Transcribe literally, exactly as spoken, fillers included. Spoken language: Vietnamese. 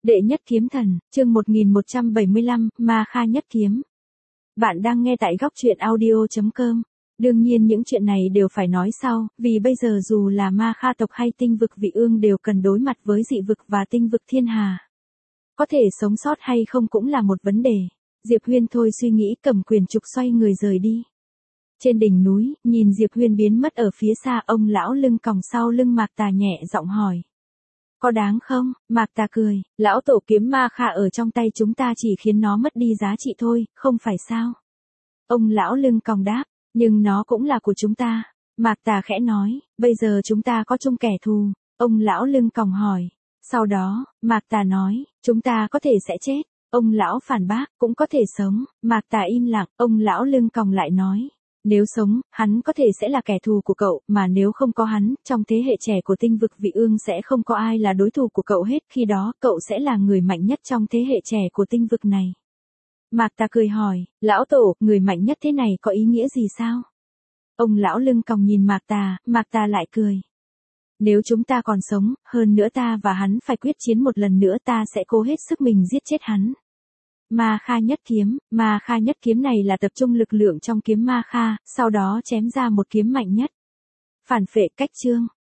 Đệ nhất kiếm thần, chương một nghìn một trăm bảy mươi lăm, Ma Kha nhất kiếm. Bạn đang nghe tại góc truyện audio chấm com. Đương nhiên những chuyện này đều phải nói sau, vì bây giờ dù là Ma Kha tộc hay tinh vực vị ương đều cần đối mặt với dị vực và tinh vực thiên hà. Có thể sống sót hay không cũng là một vấn đề. Diệp Huyên thôi suy nghĩ cầm quyền trục xoay người rời đi. Trên đỉnh núi, nhìn Diệp Huyên biến mất ở phía xa, ông lão lưng còng sau lưng Mạc Tà nhẹ giọng hỏi. Có đáng không? Mạc Tà cười, lão tổ kiếm Ma Kha ở trong tay chúng ta chỉ khiến nó mất đi giá trị thôi, không phải sao? Ông lão lưng còng đáp, nhưng nó cũng là của chúng ta. Mạc Tà khẽ nói, bây giờ chúng ta có chung kẻ thù. Ông lão lưng còng hỏi. Sau đó, Mạc Tà nói, chúng ta có thể sẽ chết. Ông lão phản bác, cũng có thể sống. Mạc Tà im lặng, ông lão lưng còng lại nói. Nếu sống, hắn có thể sẽ là kẻ thù của cậu, mà nếu không có hắn, trong thế hệ trẻ của tinh vực vị ương sẽ không có ai là đối thủ của cậu hết, khi đó, cậu sẽ là người mạnh nhất trong thế hệ trẻ của tinh vực này. Mạc Tà cười hỏi, lão tổ, người mạnh nhất thế này có ý nghĩa gì sao? Ông lão lưng còng nhìn Mạc Tà, Mạc Tà lại cười. Nếu chúng ta còn sống, hơn nữa ta và hắn phải quyết chiến một lần nữa, ta sẽ cố hết sức mình giết chết hắn. Ma Kha nhất kiếm, Ma Kha nhất kiếm này là tập trung lực lượng trong kiếm Ma Kha, sau đó chém ra một kiếm mạnh nhất. Phản phệ cách chương.